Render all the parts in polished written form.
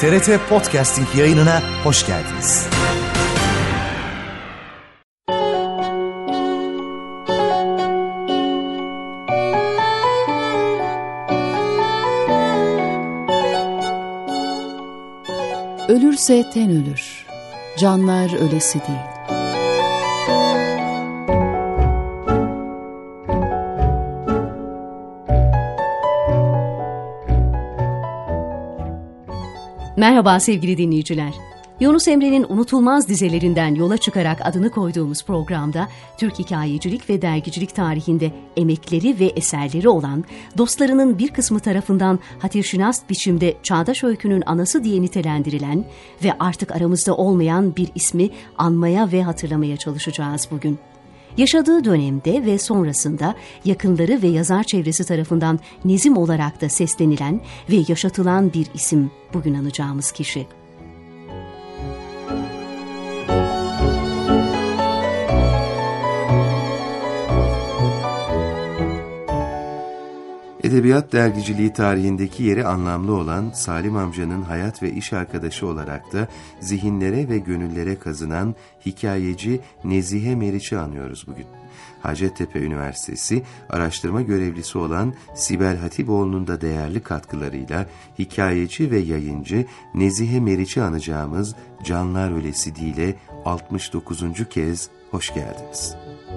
TRT Podcasting yayınına hoş geldiniz. Ölürse ten ölür, canlar ölesi değil. Merhaba sevgili dinleyiciler. Yunus Emre'nin unutulmaz dizelerinden yola çıkarak adını koyduğumuz programda Türk hikayecilik ve dergicilik tarihinde emekleri ve eserleri olan, dostlarının bir kısmı tarafından hatırşinas biçimde çağdaş öykünün anası diye nitelendirilen ve artık aramızda olmayan bir ismi anmaya ve hatırlamaya çalışacağız bugün. Yaşadığı dönemde ve sonrasında yakınları ve yazar çevresi tarafından Nezim olarak da seslenilen ve yaşatılan bir isim bugün anacağımız kişi. Edebiyat dergiciliği tarihindeki yeri anlamlı olan Salim amcanın hayat ve iş arkadaşı olarak da zihinlere ve gönüllere kazınan hikayeci Nezihe Meriç'i anıyoruz bugün. Hacettepe Üniversitesi araştırma görevlisi olan Sibel Hatipoğlu'nun da değerli katkılarıyla hikayeci ve yayıncı Nezihe Meriç'i anacağımız Canlar Ölesi Değil'e 69. kez hoş geldiniz.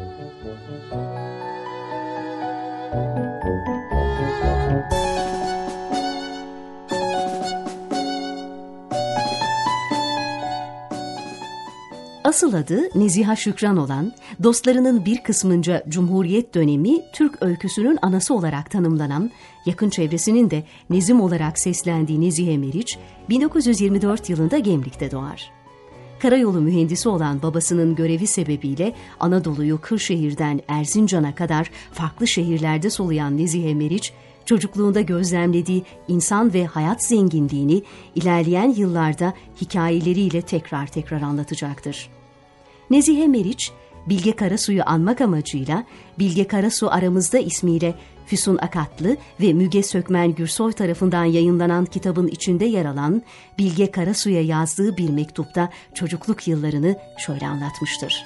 Asıl adı Neziha Şükran olan, dostlarının bir kısmınca Cumhuriyet dönemi Türk öyküsünün anası olarak tanımlanan, yakın çevresinin de Nezim olarak seslendiği Nezihe Meriç, 1924 yılında Gemlik'te doğar. Karayolu mühendisi olan babasının görevi sebebiyle Anadolu'yu Kırşehir'den Erzincan'a kadar farklı şehirlerde soluyan Nezihe Meriç, çocukluğunda gözlemlediği insan ve hayat zenginliğini ilerleyen yıllarda hikayeleriyle tekrar anlatacaktır. Nezihe Meriç, Bilge Karasu'yu anmak amacıyla Bilge Karasu Aramızda ismiyle Füsun Akatlı ve Müge Sökmen Gürsoy tarafından yayınlanan kitabın içinde yer alan Bilge Karasu'ya yazdığı bir mektupta çocukluk yıllarını şöyle anlatmıştır.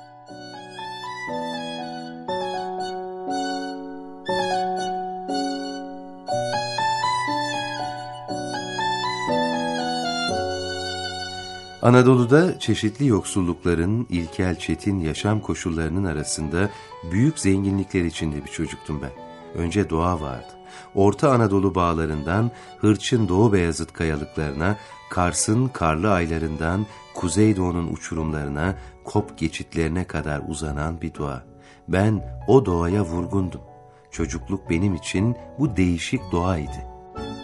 Anadolu'da çeşitli yoksullukların, ilkel çetin yaşam koşullarının arasında büyük zenginlikler içinde bir çocuktum ben. Önce doğa vardı. Orta Anadolu bağlarından Hırçın Doğu Beyazıt kayalıklarına, Kars'ın karlı aylarından Kuzeydoğu'nun uçurumlarına, kop geçitlerine kadar uzanan bir doğa. Ben o doğaya vurgundum. Çocukluk benim için bu değişik doğaydı.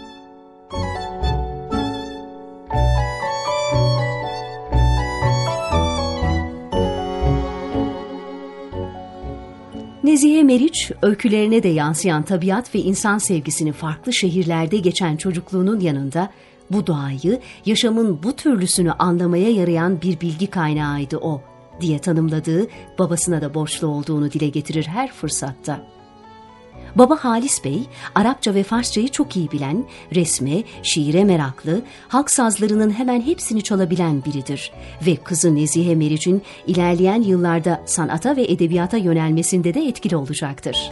Nezihe Meriç, öykülerine de yansıyan tabiat ve insan sevgisini farklı şehirlerde geçen çocukluğunun yanında, bu doğayı, yaşamın bu türlüsünü anlamaya yarayan bir bilgi kaynağıydı o, diye tanımladığı, babasına da borçlu olduğunu dile getirir her fırsatta. Baba Halis Bey, Arapça ve Farsçayı çok iyi bilen, resme, şiire meraklı, halk sazlarının hemen hepsini çalabilen biridir ve kızı Nezihe Meriç'in ilerleyen yıllarda sanata ve edebiyata yönelmesinde de etkili olacaktır.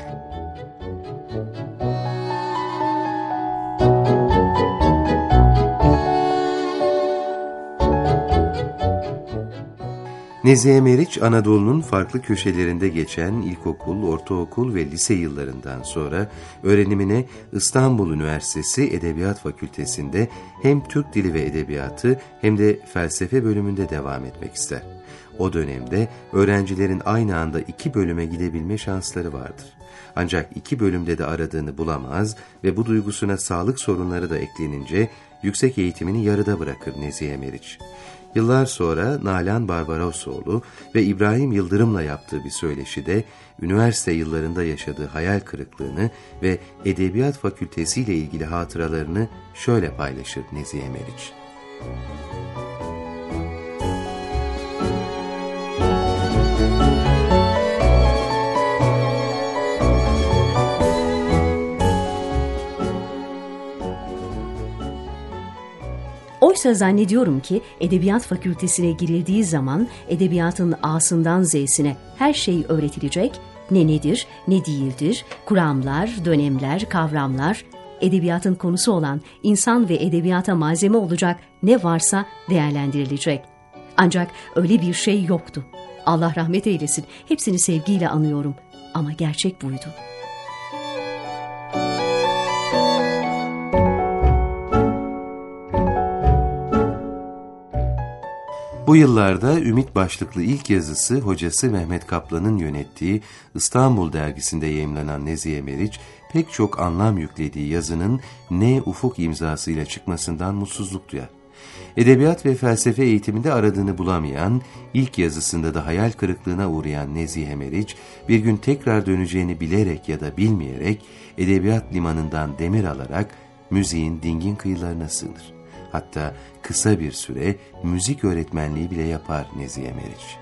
Nezihe Meriç, Anadolu'nun farklı köşelerinde geçen ilkokul, ortaokul ve lise yıllarından sonra öğrenimine İstanbul Üniversitesi Edebiyat Fakültesi'nde hem Türk Dili ve Edebiyatı hem de felsefe bölümünde devam etmek ister. O dönemde öğrencilerin aynı anda 2 bölüme gidebilme şansları vardır. Ancak 2 bölümde de aradığını bulamaz ve bu duygusuna sağlık sorunları da eklenince yüksek eğitimini yarıda bırakır Nezihe Meriç. Yıllar sonra Nalan Barbarosoğlu ve İbrahim Yıldırım'la yaptığı bir söyleşide üniversite yıllarında yaşadığı hayal kırıklığını ve Edebiyat Fakültesi ile ilgili hatıralarını şöyle paylaşır Nezihe Meriç. Oysa zannediyorum ki edebiyat fakültesine girildiği zaman edebiyatın A'sından Z'sine her şey öğretilecek, ne nedir, ne değildir, kuramlar, dönemler, kavramlar, edebiyatın konusu olan insan ve edebiyata malzeme olacak ne varsa değerlendirilecek. Ancak öyle bir şey yoktu. Allah rahmet eylesin, hepsini sevgiyle anıyorum ama gerçek buydu. Bu yıllarda Ümit başlıklı ilk yazısı hocası Mehmet Kaplan'ın yönettiği İstanbul dergisinde yayımlanan Nezihe Meriç, pek çok anlam yüklediği yazının N. Ufuk imzasıyla çıkmasından mutsuzluk duyar. Edebiyat ve felsefe eğitiminde aradığını bulamayan, ilk yazısında da hayal kırıklığına uğrayan Nezihe Meriç, bir gün tekrar döneceğini bilerek ya da bilmeyerek edebiyat limanından demir alarak müziğin dingin kıyılarına sığınır. Hatta kısa bir süre müzik öğretmenliği bile yapar Nezihe Meriç.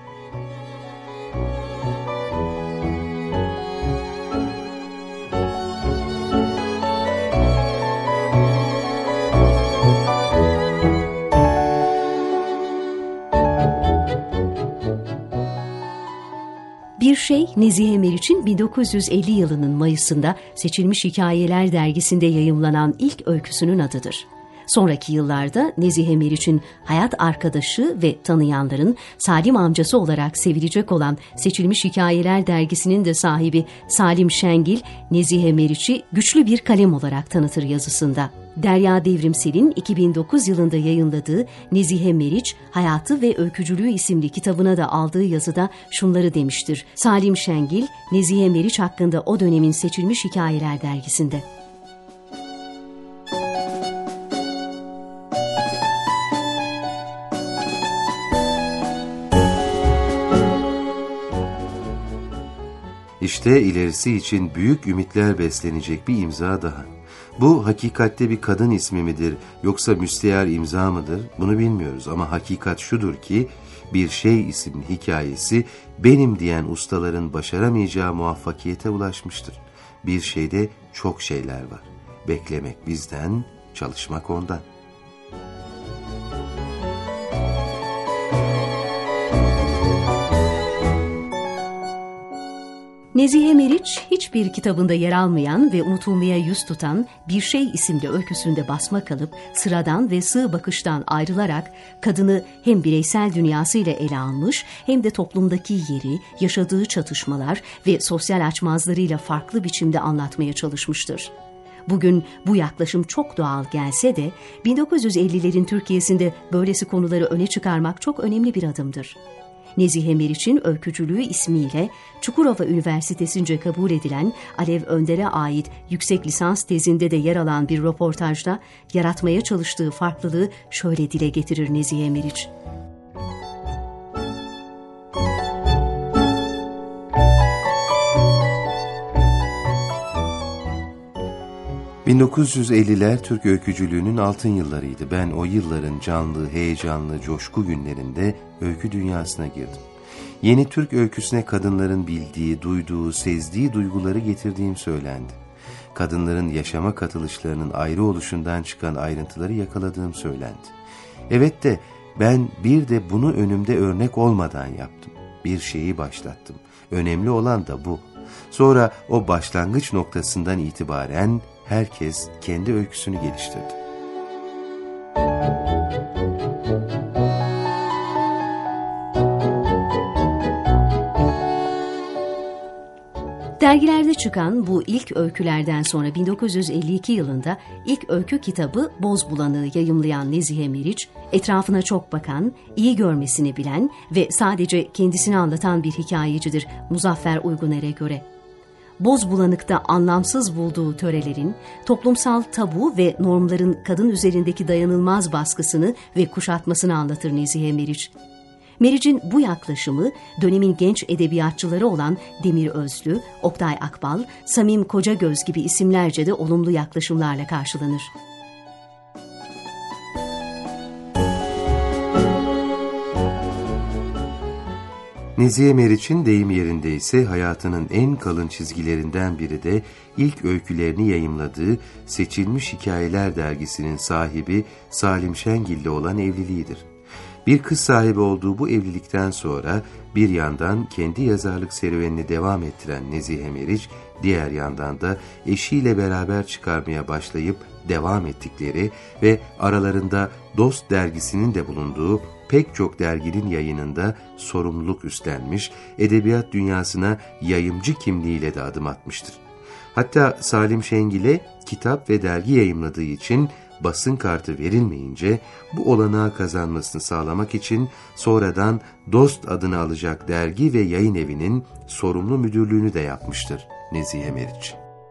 Bir şey Nezihe Meriç'in 1950 yılının Mayıs'ında Seçilmiş Hikayeler dergisinde yayımlanan ilk öyküsünün adıdır. Sonraki yıllarda Nezihe Meriç'in hayat arkadaşı ve tanıyanların Salim amcası olarak sevilecek olan Seçilmiş Hikayeler dergisinin de sahibi Salim Şengil, Nezihe Meriç'i güçlü bir kalem olarak tanıtır yazısında. Derya Devrimsel'in 2009 yılında yayınladığı Nezihe Meriç, Hayatı ve Öykücülüğü isimli kitabına da aldığı yazıda şunları demiştir. Salim Şengil, Nezihe Meriç hakkında o dönemin Seçilmiş Hikayeler dergisinde. İşte ilerisi için büyük ümitler beslenecek bir imza daha. Bu hakikatte bir kadın ismi midir yoksa müstehar imza mıdır bunu bilmiyoruz ama hakikat şudur ki Bir Şey isimli hikayesi benim diyen ustaların başaramayacağı muvaffakiyete ulaşmıştır. Bir şeyde çok şeyler var. Beklemek bizden, çalışmak ondan. Nezihe Meriç hiçbir kitabında yer almayan ve unutulmaya yüz tutan Bir Şey isimli öyküsünde basma kalıp sıradan ve sığ bakıştan ayrılarak kadını hem bireysel dünyasıyla ele almış hem de toplumdaki yeri, yaşadığı çatışmalar ve sosyal açmazlarıyla farklı biçimde anlatmaya çalışmıştır. Bugün bu yaklaşım çok doğal gelse de 1950'lerin Türkiye'sinde böylesi konuları öne çıkarmak çok önemli bir adımdır. Nezihe Meriç'in öykücülüğü ismiyle Çukurova Üniversitesi'nce kabul edilen Alev Önder'e ait yüksek lisans tezinde de yer alan bir röportajda yaratmaya çalıştığı farklılığı şöyle dile getirir Nezihe Meriç. ...1950'ler Türk öykücülüğünün altın yıllarıydı. Ben o yılların canlı, heyecanlı, coşku günlerinde öykü dünyasına girdim. Yeni Türk öyküsüne kadınların bildiği, duyduğu, sezdiği duyguları getirdiğim söylendi. Kadınların yaşama katılışlarının ayrı oluşundan çıkan ayrıntıları yakaladığım söylendi. Evet de ben bir de bunu önümde örnek olmadan yaptım. Bir şeyi başlattım. Önemli olan da bu. Sonra o başlangıç noktasından itibaren herkes kendi öyküsünü geliştirdi. Dergilerde çıkan bu ilk öykülerden sonra 1952 yılında ilk öykü kitabı Boz Bulanığı yayımlayan Nezihe Meriç, etrafına çok bakan, iyi görmesini bilen ve sadece kendisini anlatan bir hikayecidir Muzaffer Uyguner'e göre. Boz Bulanık'ta anlamsız bulduğu törelerin, toplumsal tabu ve normların kadın üzerindeki dayanılmaz baskısını ve kuşatmasını anlatır Nezihe Meriç. Meriç'in bu yaklaşımı dönemin genç edebiyatçıları olan Demir Özlü, Oktay Akbal, Samim Kocagöz gibi isimlerce de olumlu yaklaşımlarla karşılanır. Nezihe Meriç'in deyim yerinde ise hayatının en kalın çizgilerinden biri de ilk öykülerini yayımladığı Seçilmiş Hikayeler dergisinin sahibi Salim Şengil'le olan evliliğidir. Bir kız sahibi olduğu bu evlilikten sonra bir yandan kendi yazarlık serüvenini devam ettiren Nezihe Meriç, diğer yandan da eşiyle beraber çıkarmaya başlayıp devam ettikleri ve aralarında Dost dergisinin de bulunduğu pek çok derginin yayınında sorumluluk üstlenmiş, edebiyat dünyasına yayımcı kimliğiyle de adım atmıştır. Hatta Salim Şengil'e kitap ve dergi yayımladığı için basın kartı verilmeyince bu olanağı kazanmasını sağlamak için sonradan Dost adını alacak dergi ve yayın evinin sorumlu müdürlüğünü de yapmıştır Nezihe Meriç.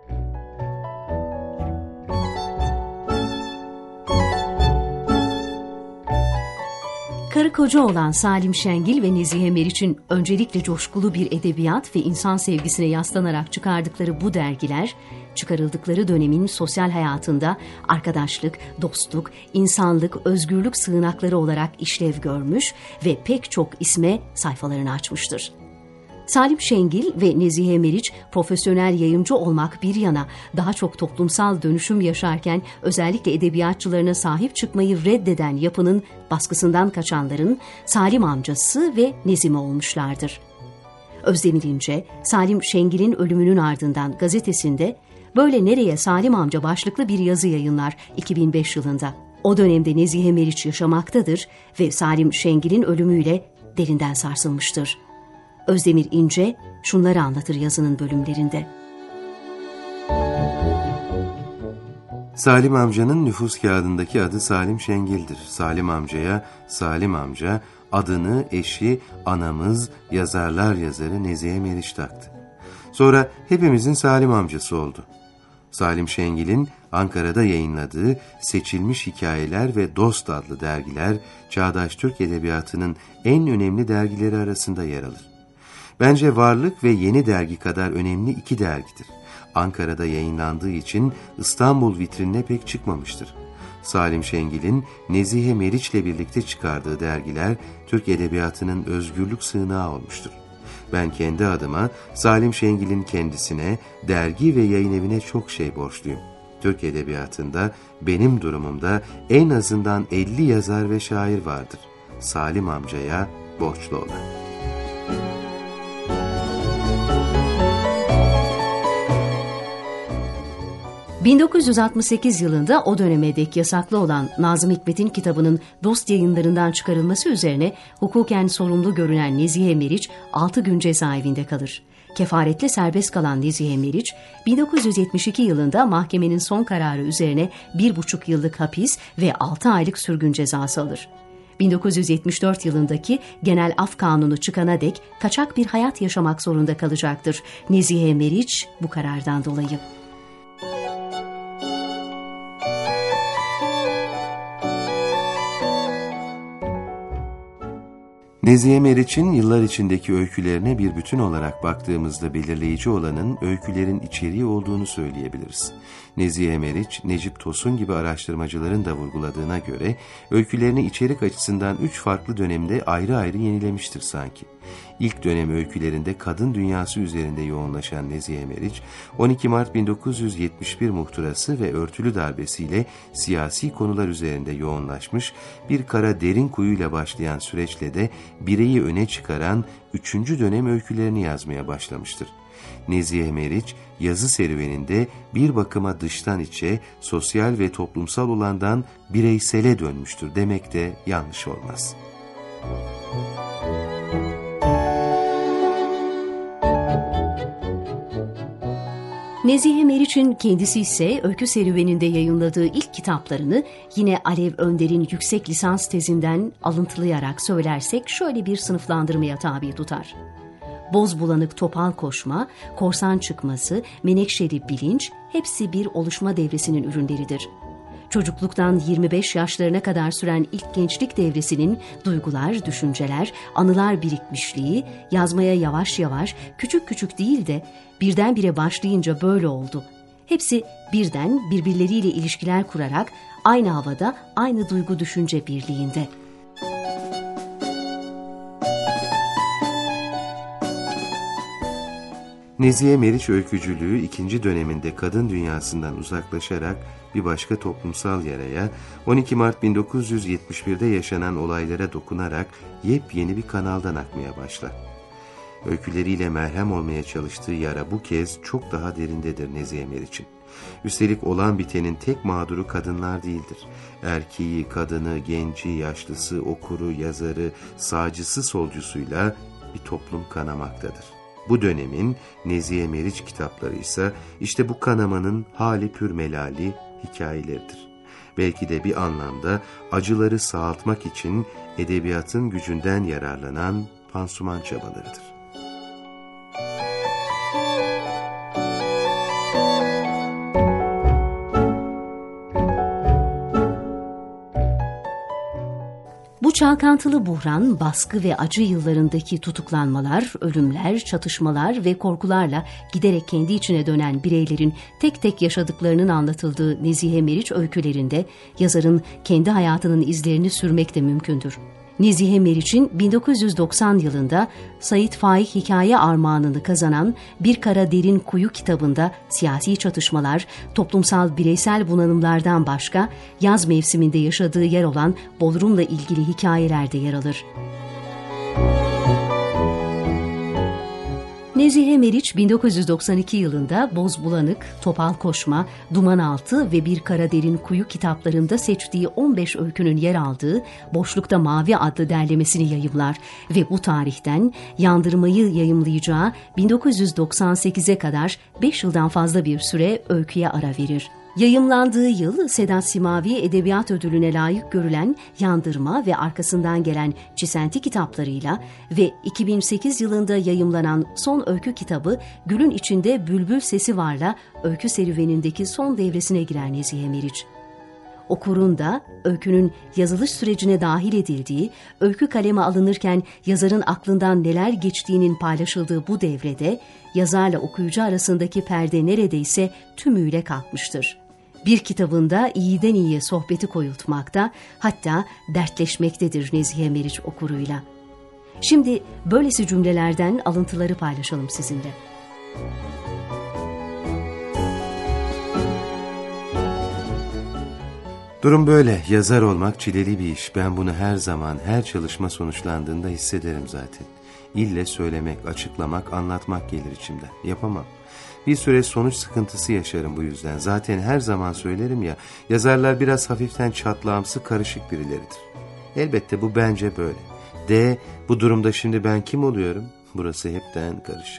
Karı koca olan Salim Şengil ve Nezihe Meriç'in öncelikle coşkulu bir edebiyat ve insan sevgisine yaslanarak çıkardıkları bu dergiler, çıkarıldıkları dönemin sosyal hayatında arkadaşlık, dostluk, insanlık, özgürlük sığınakları olarak işlev görmüş ve pek çok isme sayfalarını açmıştır. Salim Şengil ve Nezihe Meriç profesyonel yayımcı olmak bir yana daha çok toplumsal dönüşüm yaşarken özellikle edebiyatçılarına sahip çıkmayı reddeden yapının baskısından kaçanların Salim amcası ve Nezimi olmuşlardır. Özdemir İnce, Salim Şengil'in ölümünün ardından gazetesinde "Böyle nereye Salim amca" başlıklı bir yazı yayınlar 2005 yılında. O dönemde Nezihe Meriç yaşamaktadır ve Salim Şengil'in ölümüyle derinden sarsılmıştır. Özdemir İnce şunları anlatır yazının bölümlerinde. Salim amcanın nüfus kağıdındaki adı Salim Şengil'dir. Salim amcaya Salim amca, adını eşi, anamız, yazarlar yazarı Nezihe Meriç taktı. Sonra hepimizin Salim amcası oldu. Salim Şengil'in Ankara'da yayınladığı Seçilmiş Hikayeler ve Dost adlı dergiler, çağdaş Türk edebiyatının en önemli dergileri arasında yer alır. Bence Varlık ve Yeni Dergi kadar önemli iki dergidir. Ankara'da yayınlandığı için İstanbul vitrinine pek çıkmamıştır. Salim Şengil'in Nezihe Meriç'le birlikte çıkardığı dergiler Türk edebiyatının özgürlük sığınağı olmuştur. Ben kendi adıma Salim Şengil'in kendisine, dergi ve yayın evine çok şey borçluyum. Türk edebiyatında benim durumumda en azından 50 yazar ve şair vardır. Salim amcaya borçlu olan. ...1968 yılında o döneme dek yasaklı olan Nazım Hikmet'in kitabının Dost yayınlarından çıkarılması üzerine hukuken sorumlu görünen Nezihe Meriç 6 gün cezaevinde kalır. Kefaretle serbest kalan Nezihe Meriç, 1972 yılında mahkemenin son kararı üzerine 1,5 yıllık hapis ve 6 aylık sürgün cezası alır. 1974 yılındaki Genel Af Kanunu çıkana dek kaçak bir hayat yaşamak zorunda kalacaktır Nezihe Meriç bu karardan dolayı. Nezihe Meriç'in yıllar içindeki öykülerine bir bütün olarak baktığımızda belirleyici olanın öykülerin içeriği olduğunu söyleyebiliriz. Nezihe Meriç, Necip Tosun gibi araştırmacıların da vurguladığına göre öykülerini içerik açısından 3 farklı dönemde ayrı ayrı yenilemiştir sanki. İlk dönem öykülerinde kadın dünyası üzerinde yoğunlaşan Nezihe Meriç, 12 Mart 1971 muhtırası ve örtülü darbesiyle siyasi konular üzerinde yoğunlaşmış, bir kara derin kuyuyla başlayan süreçle de bireyi öne çıkaran 3. dönem öykülerini yazmaya başlamıştır. Nezihe Meriç, yazı serüveninde bir bakıma dıştan içe, sosyal ve toplumsal olandan bireysele dönmüştür demek de yanlış olmaz. Nezihe Meriç'in kendisi ise öykü serüveninde yayınladığı ilk kitaplarını yine Alev Önder'in yüksek lisans tezinden alıntılayarak söylersek şöyle bir sınıflandırmaya tabi tutar. Boz bulanık topal koşma, korsan çıkması, menekşeli bilinç hepsi bir oluşma devresinin ürünleridir. Çocukluktan 25 yaşlarına kadar süren ilk gençlik devresinin duygular, düşünceler, anılar birikmişliği, yazmaya yavaş yavaş, küçük küçük değil de birdenbire başlayınca böyle oldu. Hepsi birden birbirleriyle ilişkiler kurarak aynı havada, aynı duygu düşünce birliğinde. Nezihe Meriç öykücülüğü 2. döneminde kadın dünyasından uzaklaşarak bir başka toplumsal yaraya, 12 Mart 1971'de yaşanan olaylara dokunarak yepyeni bir kanaldan akmaya başlar. Öyküleriyle merhem olmaya çalıştığı yara bu kez çok daha derindedir Nezihe Meriç'in. Üstelik olan bitenin tek mağduru kadınlar değildir. Erkeği, kadını, genci, yaşlısı, okuru, yazarı, sağcısı, solcusuyla bir toplum kanamaktadır. Bu dönemin Nezihe Meriç kitapları ise işte bu kanamanın hali pür melali hikayeleridir. Belki de bir anlamda acıları sağaltmak için edebiyatın gücünden yararlanan pansuman çabalarıdır. Bu çalkantılı buhran, baskı ve acı yıllarındaki tutuklanmalar, ölümler, çatışmalar ve korkularla giderek kendi içine dönen bireylerin tek tek yaşadıklarının anlatıldığı Nezihe Meriç öykülerinde yazarın kendi hayatının izlerini sürmek de mümkündür. Nezihe Meriç'in 1990 yılında Sait Faik Hikaye Armağanını kazanan Bir Kara Derin Kuyu kitabında siyasi çatışmalar, toplumsal bireysel bunalımlardan başka yaz mevsiminde yaşadığı yer olan Bodrum'la ilgili hikayeler de yer alır. Nezihe Meriç 1992 yılında Bozbulanık, Topal Koşma, Dumanaltı ve Bir Kara Derin Kuyu kitaplarında seçtiği 15 öykünün yer aldığı Boşlukta Mavi adlı derlemesini yayımlar ve bu tarihten Yandırmayı yayımlayacağı 1998'e kadar 5 yıldan fazla bir süre öyküye ara verir. Yayımlandığı yıl Sedat Simavi Edebiyat Ödülü'ne layık görülen Yandırma ve arkasından gelen Çisenti kitaplarıyla ve 2008 yılında yayımlanan son öykü kitabı Gülün İçinde Bülbül Sesi Var'la öykü serüvenindeki son devresine girer Nezihe Meriç. Okurun da öykünün yazılış sürecine dahil edildiği, öykü kaleme alınırken yazarın aklından neler geçtiğinin paylaşıldığı bu devrede yazarla okuyucu arasındaki perde neredeyse tümüyle kalkmıştır. Bir kitabında iyiden iyiye sohbeti koyultmakta, hatta dertleşmektedir Nezihe Meriç okuruyla. Şimdi böylesi cümlelerden alıntıları paylaşalım sizinle. Durum böyle. Yazar olmak çileli bir iş. Ben bunu her zaman, her çalışma sonuçlandığında hissederim zaten. İlle söylemek, açıklamak, anlatmak gelir içimden. Yapamam. Bir süre sonuç sıkıntısı yaşarım bu yüzden. Zaten her zaman söylerim ya, yazarlar biraz hafiften çatlağımsı, karışık birileridir. Elbette bu bence böyle. Bu durumda şimdi ben kim oluyorum? Burası hepten karışık.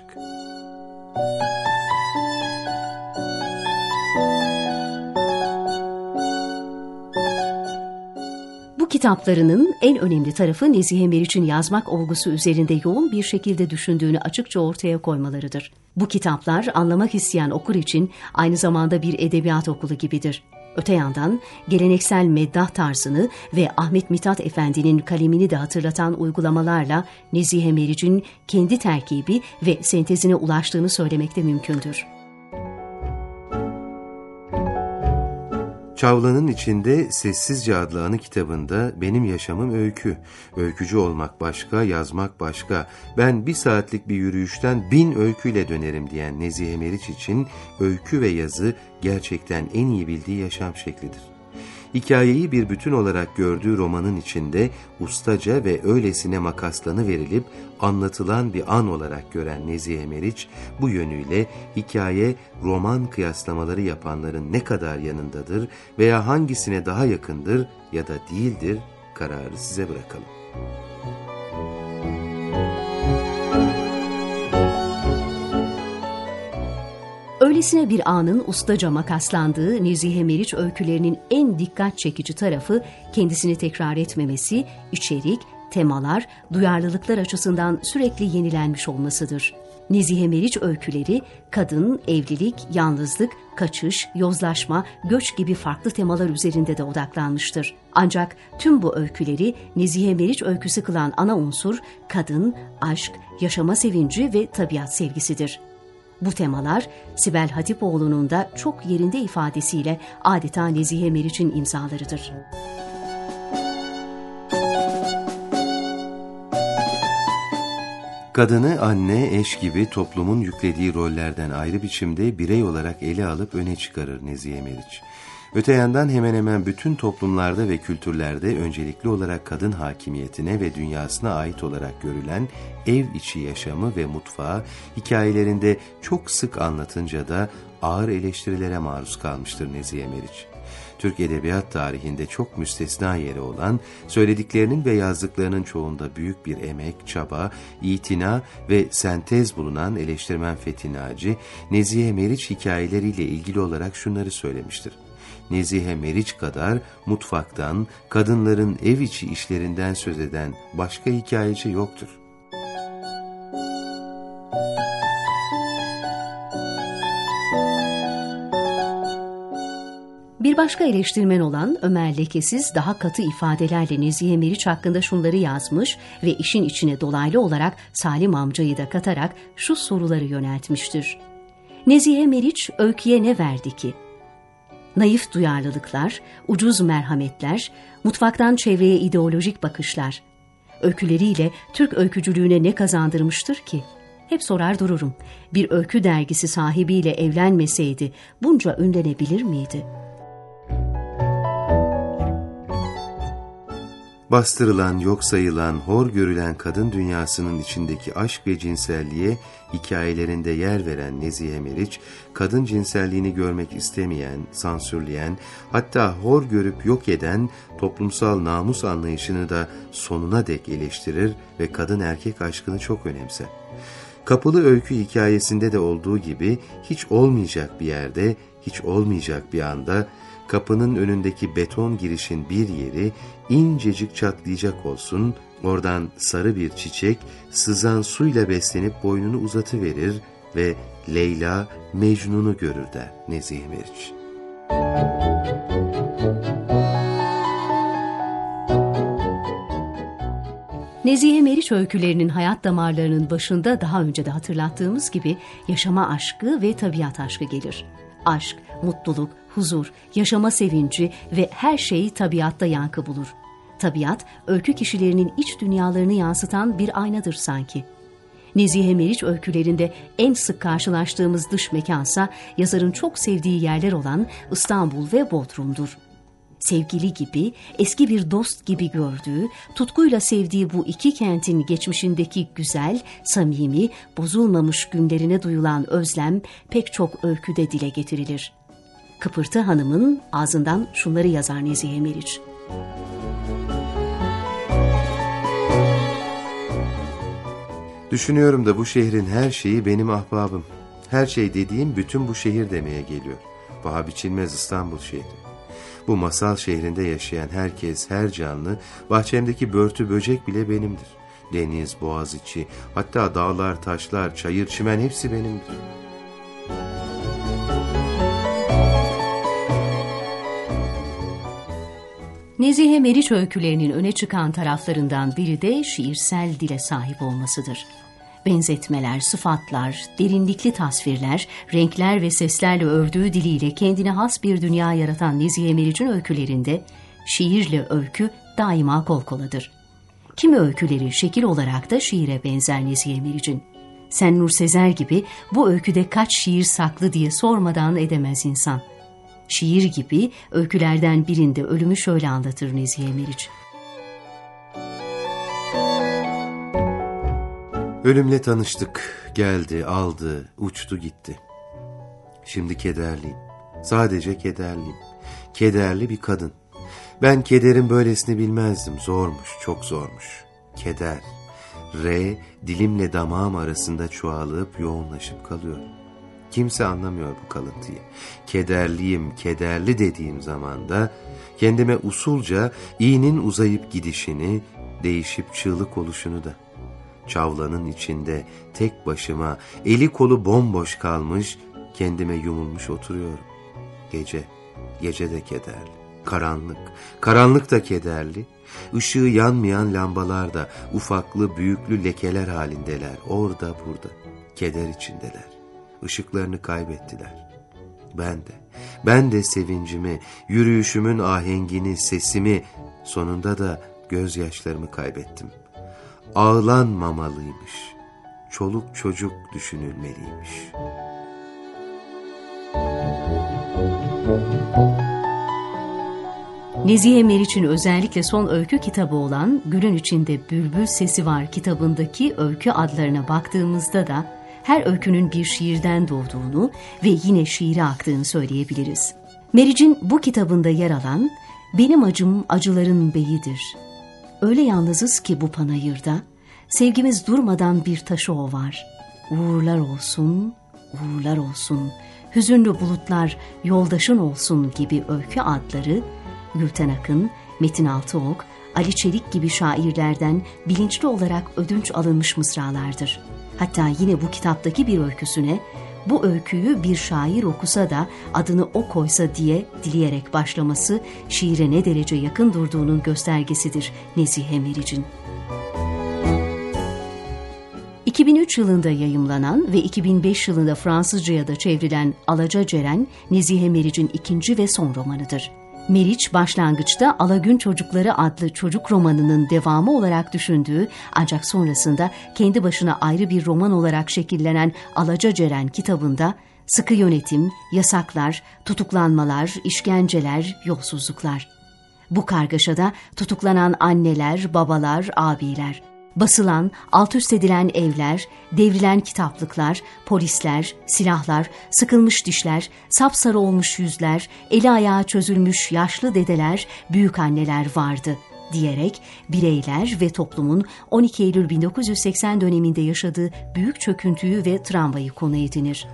Bu kitaplarının en önemli tarafı Nezihe Meriç'in yazmak olgusu üzerinde yoğun bir şekilde düşündüğünü açıkça ortaya koymalarıdır. Bu kitaplar anlamak isteyen okur için aynı zamanda bir edebiyat okulu gibidir. Öte yandan geleneksel meddah tarzını ve Ahmet Mithat Efendi'nin kalemini de hatırlatan uygulamalarla Nezihe Meriç'in kendi terkibi ve sentezine ulaştığını söylemek de mümkündür. Çavla'nın içinde Sessizce adlı anı kitabında benim yaşamım öykü. Öykücü olmak başka, yazmak başka. Ben 1 saatlik bir yürüyüşten 1000 öyküyle dönerim diyen Nezihe Meriç için öykü ve yazı gerçekten en iyi bildiği yaşam şeklidir. Hikayeyi bir bütün olarak gördüğü romanın içinde ustaca ve öylesine makaslanıverilip anlatılan bir an olarak gören Nezihe Meriç, bu yönüyle hikaye, roman kıyaslamaları yapanların ne kadar yanındadır veya hangisine daha yakındır ya da değildir, kararı size bırakalım. Öylesine bir anın ustaca makaslandığı Nezihe Meriç öykülerinin en dikkat çekici tarafı kendisini tekrar etmemesi, içerik, temalar, duyarlılıklar açısından sürekli yenilenmiş olmasıdır. Nezihe Meriç öyküleri kadın, evlilik, yalnızlık, kaçış, yozlaşma, göç gibi farklı temalar üzerinde de odaklanmıştır. Ancak tüm bu öyküleri Nezihe Meriç öyküsü kılan ana unsur kadın, aşk, yaşama sevinci ve tabiat sevgisidir. Bu temalar Sibel Hatipoğlu'nun da çok yerinde ifadesiyle adeta Nezihe Meriç'in imzalarıdır. Kadını anne, eş gibi toplumun yüklediği rollerden ayrı biçimde birey olarak ele alıp öne çıkarır Nezihe Meriç. Öte yandan hemen hemen bütün toplumlarda ve kültürlerde öncelikli olarak kadın hakimiyetine ve dünyasına ait olarak görülen ev içi yaşamı ve mutfağı hikayelerinde çok sık anlatınca da ağır eleştirilere maruz kalmıştır Nezihe Meriç. Türk edebiyat tarihinde çok müstesna yeri olan, söylediklerinin ve yazdıklarının çoğunda büyük bir emek, çaba, itina ve sentez bulunan eleştirmen Fethi Naci, Nezihe Meriç hikayeleriyle ilgili olarak şunları söylemiştir. Nezihe Meriç kadar mutfaktan, kadınların ev içi işlerinden söz eden başka hikayeci yoktur. Bir başka eleştirmen olan Ömer Lekesiz daha katı ifadelerle Nezihe Meriç hakkında şunları yazmış ve işin içine dolaylı olarak Salim amcayı da katarak şu soruları yöneltmiştir. Nezihe Meriç öyküye ne verdi ki? Naif duyarlılıklar, ucuz merhametler, mutfaktan çevreye ideolojik bakışlar. Öyküleriyle Türk öykücülüğüne ne kazandırmıştır ki? Hep sorar dururum. Bir öykü dergisi sahibiyle evlenmeseydi bunca ünlenebilir miydi? Bastırılan, yok sayılan, hor görülen kadın dünyasının içindeki aşk ve cinselliğe hikayelerinde yer veren Nezihe Meriç, kadın cinselliğini görmek istemeyen, sansürleyen, hatta hor görüp yok eden toplumsal namus anlayışını da sonuna dek eleştirir ve kadın erkek aşkını çok önemser. Kapılı Öykü hikayesinde de olduğu gibi hiç olmayacak bir yerde, hiç olmayacak bir anda, kapının önündeki beton girişin bir yeri incecik çatlayacak olsun, oradan sarı bir çiçek sızan suyla beslenip boynunu uzatıverir ve Leyla Mecnun'u görür der Nezihe Meriç. Nezihe Meriç öykülerinin hayat damarlarının başında daha önce de hatırlattığımız gibi yaşama aşkı ve tabiat aşkı gelir. Aşk, mutluluk, huzur, yaşama sevinci ve her şey tabiatta yankı bulur. Tabiat, öykü kişilerinin iç dünyalarını yansıtan bir aynadır sanki. Nezihe Meriç öykülerinde en sık karşılaştığımız dış mekansa yazarın çok sevdiği yerler olan İstanbul ve Bodrum'dur. Sevgili gibi, eski bir dost gibi gördüğü, tutkuyla sevdiği bu iki kentin geçmişindeki güzel, samimi, bozulmamış günlerine duyulan özlem pek çok öyküde dile getirilir. Kıpırtı Hanım'ın ağzından şunları yazar Nezihe Meriç. Düşünüyorum da bu şehrin her şeyi benim ahbabım. Her şey dediğim bütün bu şehir demeye geliyor. Paha biçilmez İstanbul şehri. Bu masal şehrinde yaşayan herkes, her canlı, bahçemdeki börtü böcek bile benimdir. Deniz, Boğaziçi, hatta dağlar, taşlar, çayır, çimen hepsi benimdir. Nezihe Meriç öykülerinin öne çıkan taraflarından biri de şiirsel dile sahip olmasıdır. Benzetmeler, sıfatlar, derinlikli tasvirler, renkler ve seslerle ördüğü diliyle kendine has bir dünya yaratan Nezihe Meriç'in öykülerinde şiirle öykü daima kol koladır. Kimi öyküleri şekil olarak da şiire benzer Nezihe Meriç'in. Sen Nur Sezer gibi bu öyküde kaç şiir saklı diye sormadan edemez insan. Şiir gibi öykülerden birinde ölümü şöyle anlatır Nezihe Meriç. Ölümle tanıştık, geldi, aldı, uçtu gitti. Şimdi kederliyim, sadece kederliyim. Kederli bir kadın. Ben kederin böylesini bilmezdim, zormuş, çok zormuş. Keder, dilimle damağım arasında çoğalıp yoğunlaşıp kalıyor. Kimse anlamıyor bu kalıntıyı. Kederliyim, kederli dediğim zaman da kendime usulca i'nin uzayıp gidişini, değişip çığlık oluşunu da. Çavlanın içinde tek başıma, eli kolu bomboş kalmış, kendime yumulmuş oturuyorum. Gece de kederli. Karanlık da kederli. Işığı yanmayan lambalar da ufaklı büyüklü lekeler halindeler. Orada burada, keder içindeler. Işıklarını kaybettiler. Ben de sevincimi, yürüyüşümün ahengini, sesimi, sonunda da gözyaşlarımı kaybettim. Ağlanmamalıymış. çoluk çocuk düşünülmeliymiş. Nezihe Meriç'in özellikle son öykü kitabı olan Gülün İçinde Bülbül Sesi Var kitabındaki öykü adlarına baktığımızda da her öykünün bir şiirden doğduğunu ve yine şiire aktığını söyleyebiliriz. Meriç'in bu kitabında yer alan "Benim acım acıların beyidir. Öyle yalnızız ki bu panayırda, sevgimiz durmadan bir taşı ovar. Uğurlar olsun, uğurlar olsun, hüzünlü bulutlar yoldaşın olsun" gibi öykü adları Gülten Akın, Metin Altıok, Ali Çelik gibi şairlerden bilinçli olarak ödünç alınmış mısralardır. Hatta yine bu kitaptaki bir öyküsüne bu öyküyü bir şair okusa da adını o koysa diye dileyerek başlaması şiire ne derece yakın durduğunun göstergesidir Nezihe Meriç'in. 2003 yılında yayımlanan ve 2005 yılında Fransızca'ya da çevrilen Alacaceren, Nezihe Meriç'in ikinci ve son romanıdır. Meriç başlangıçta Alagün Çocukları adlı çocuk romanının devamı olarak düşündüğü ancak sonrasında kendi başına ayrı bir roman olarak şekillenen Alacaceren kitabında sıkı yönetim, yasaklar, tutuklanmalar, işkenceler, yolsuzluklar. Bu kargaşada tutuklanan anneler, babalar, abiler, basılan, alt üst edilen evler, devrilen kitaplıklar, polisler, silahlar, sıkılmış dişler, sapsarı olmuş yüzler, eli ayağı çözülmüş yaşlı dedeler, büyük anneler vardı diyerek bireyler ve toplumun 12 Eylül 1980 döneminde yaşadığı büyük çöküntüyü ve travmayı konu edinir.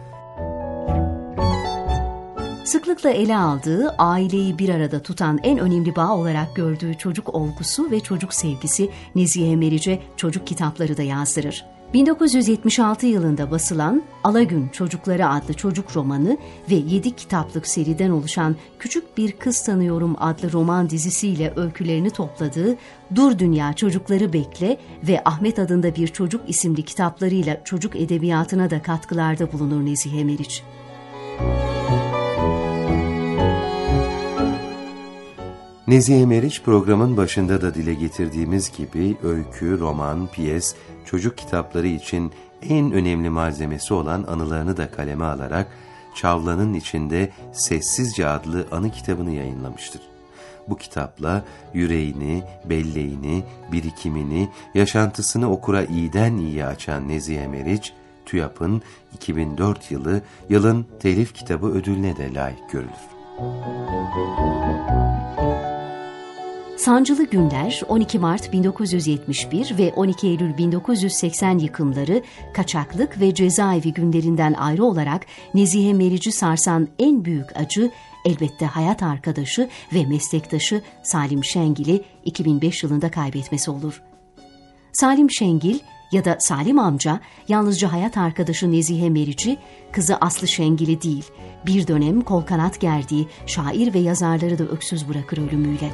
Sıklıkla ele aldığı, aileyi bir arada tutan en önemli bağ olarak gördüğü çocuk olgusu ve çocuk sevgisi Nezihe Meriç'e çocuk kitapları da yazdırır. 1976 yılında basılan Alagün Çocukları adlı çocuk romanı ve 7 kitaplık seriden oluşan Küçük Bir Kız Tanıyorum adlı roman dizisiyle öykülerini topladığı Dur Dünya Çocukları Bekle ve Ahmet adında bir çocuk isimli kitaplarıyla çocuk edebiyatına da katkılarda bulunur Nezihe Meriç. Nezihe Meriç programın başında da dile getirdiğimiz gibi öykü, roman, piyes, çocuk kitapları için en önemli malzemesi olan anılarını da kaleme alarak Çavla'nın içinde Sessizce adlı anı kitabını yayınlamıştır. Bu kitapla yüreğini, belleğini, birikimini, yaşantısını okura iyiden iyiye açan Nezihe Meriç, TÜYAP'ın 2004 yılın telif kitabı ödülüne de layık görülür. Sancılı Günler, 12 Mart 1971 ve 12 Eylül 1980 yıkımları kaçaklık ve cezaevi günlerinden ayrı olarak Nezihe Meriç'i sarsan en büyük acı elbette hayat arkadaşı ve meslektaşı Salim Şengil'i 2005 yılında kaybetmesi olur. Salim Şengil ya da Salim amca yalnızca hayat arkadaşı Nezihe Meriç'i, kızı Aslı Şengil'i değil, bir dönem kol kanat gerdiği şair ve yazarları da öksüz bırakır ölümüyle.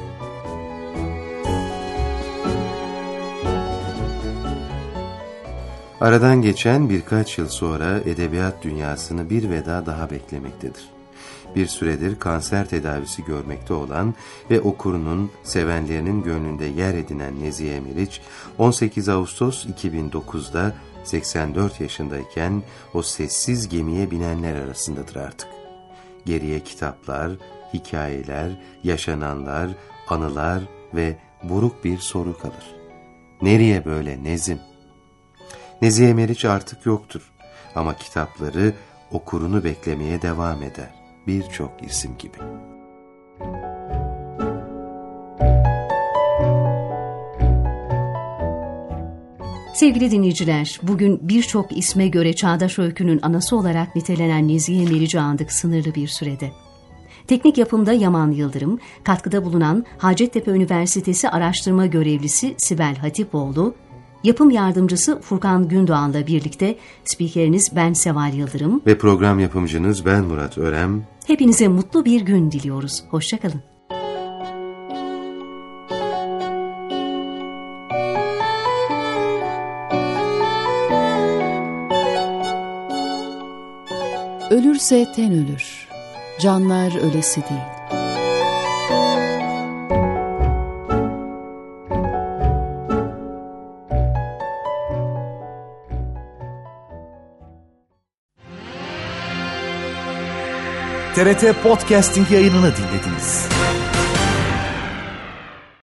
Aradan geçen birkaç yıl sonra edebiyat dünyasını bir veda daha beklemektedir. Bir süredir kanser tedavisi görmekte olan ve okurunun, sevenlerinin gönlünde yer edinen Nezihe Meriç, 18 Ağustos 2009'da 84 yaşındayken o sessiz gemiye binenler arasındadır artık. Geriye kitaplar, hikayeler, yaşananlar, anılar ve buruk bir soru kalır. Nereye böyle Nezim? Nezihe Meriç artık yoktur ama kitapları okurunu beklemeye devam eder. Birçok isim gibi. Sevgili dinleyiciler, bugün birçok isme göre çağdaş öykünün anası olarak nitelenen Nezihe Meriç'i andık sınırlı bir sürede. Teknik yapımda Yaman Yıldırım, katkıda bulunan Hacettepe Üniversitesi araştırma görevlisi Sibel Hatipoğlu, yapım yardımcısı Furkan Gündoğan'la birlikte spikeriniz ben Seval Yıldırım ve program yapımcınız ben Murat Örem. Hepinize mutlu bir gün diliyoruz. Hoşça kalın. Ölürse ten ölür, canlar ölesi değil. TRT Podcasting yayınını dinlediniz.